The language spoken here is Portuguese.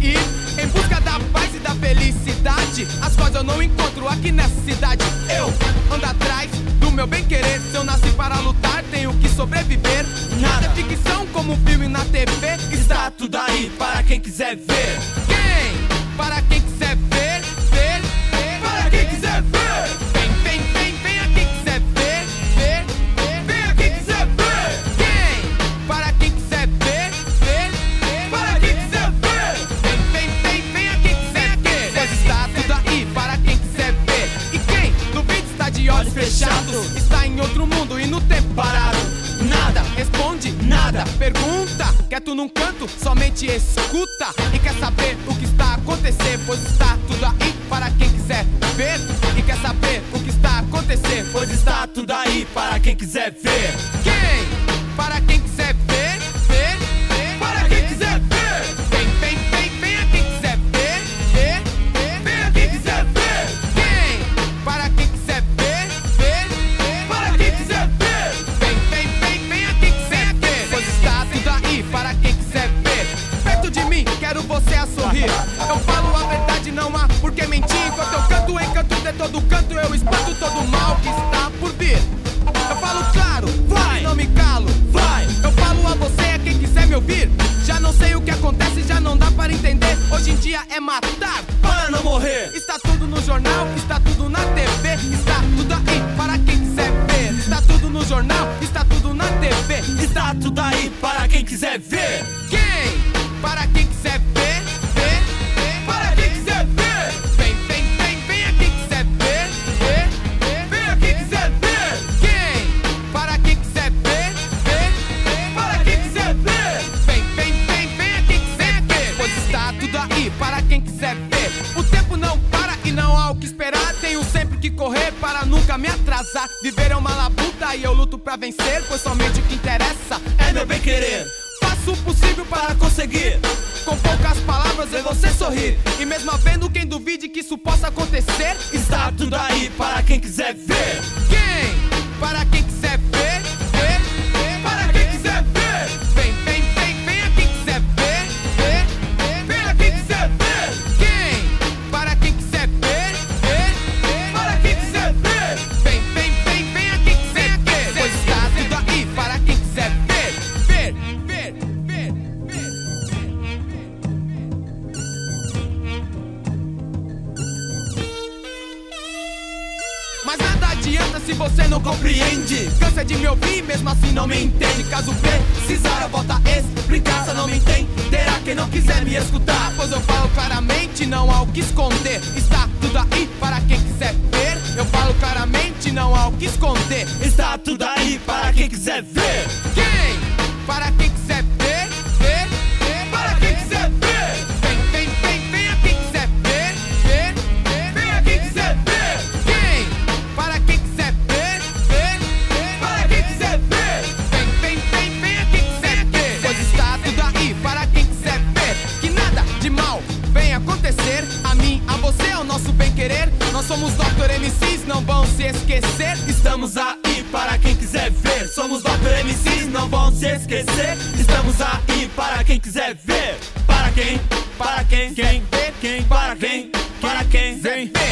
ir em busca da paz e da felicidade, as quais eu não encontro aqui nessa cidade. Eu ando atrás do meu bem-querer. Se eu nasci para lutar, tenho que sobreviver. Nada é ficção como um filme na TV. Está tudo aí para quem quiser ver. Quem? Para quem quiser ver, ver, ver. Para quem quiser ver. Vem, vem, vem, vem a quem quiser ver, ver, ver. Vem a quem quiser ver. Quem? Para quem quiser ver, ver, ver. Para quem quiser ver. Vem, vem, vem, vem a quem quiser ver. Pois está tudo aí para quem quiser ver. E quem duvida está de olhos fechados, está em outro mundo e no tempo parado. Nada, responde nada, pergunta, quieto num canto, somente escuta. E quer saber o que está a acontecer, pois está tudo aí para quem quiser ver. E quer saber o que está a acontecer, pois está tudo aí para quem quiser ver. Quem? Para quem quiser ver, ver, ver. Para quem quiser ver. Vem, vem, vem, vem a quem quiser ver, ver, ver. Vem a quem quiser ver. Quem? Para quem quiser ver, ver, ver. Para quem quiser ver. Vem, vem, vem, vem a quem quiser ver. Pois está tudo aí para quem quiser ver. Perto de mim, quero você a sorrir. Eu falo a verdade, não há por que mentir. Enquanto eu canto, encanto de todo canto, eu espanto todo o mal que está por vir. Eu falo claro, vai, não me calo, vai. Eu falo a você, a quem quiser me ouvir. Já não sei o que acontece, já não dá para entender. Hoje em dia é matar para não morrer. Está tudo no jornal, está tudo na TV. Está tudo aí para quem quiser ver. Está tudo no jornal, está tudo na TV. Está tudo aí para quem quiser ver. Quem? Para quem quiser ver, ver, ver. Para quem quiser ver. Vem, vem, vem, vem a quem quiser ver, ver, ver. Vem a quem quiser ver. Quem? Para quem quiser ver, ver, ver. Para quem quiser ver. Vem, vem, vem, vem a quem quiser ver. Pois está tudo aí para quem quiser ver. O tempo não para e não há o que esperar. Tenho sempre que correr para nunca me atrasar. Viver é uma labuta e eu luto pra vencer, pois somente o que interessa é meu bem-querer. Faço o possível para conseguir, com poucas palavras ver você sorrir. E mesmo havendo quem duvide que isso possa acontecer, está tudo aí para quem quiser ver. Quem? Para quem quiser ver, ver, ver. Para quem quiser ver. Vem, vem, vem, vem a quem quiser ver, ver, ver. Vem a quem quiser ver. Quem? Para quem quiser ver, ver, ver. Para quem quiser ver. Vem, vem, vem, vem a quem quiser ver. Pois está tudo aí para quem quiser ver, ver, ver, ver, ver. Mas nada adianta se você não compreende. Cansa de me ouvir, mesmo assim não me entende. Caso precisar eu volto a explicar. Só não me entenderá quem não quiser me escutar, pois eu falo claramente, não há o que esconder. Está tudo aí para quem quiser ver. Eu falo claramente, não há o que esconder. Está tudo aí para quem quiser ver. Quem? Para quem quiser ver, ver, ver. Para quem quiser ver. Vem, vem, vem, vem a quem quiser ver, ver, ver. Vem a quem quiser ver. Quem? Para quem quiser ver, ver, ver. Para quem quiser ver. Vem, vem, vem, vem a quem quiser ver. Pois está tudo aí para quem quiser ver. Que nada de mal venha acontecer a mim, a você, ao nosso bem-querer. Nós somos Dr. MCs, não vão se esquecer. Estamos aí para quem quiser ver. Somos Dr. MCs, não vão se esquecer. Estamos aí para quem quiser ver. Para quem? Para quem? Quem? Quem? Para quem? Para quem? Vem.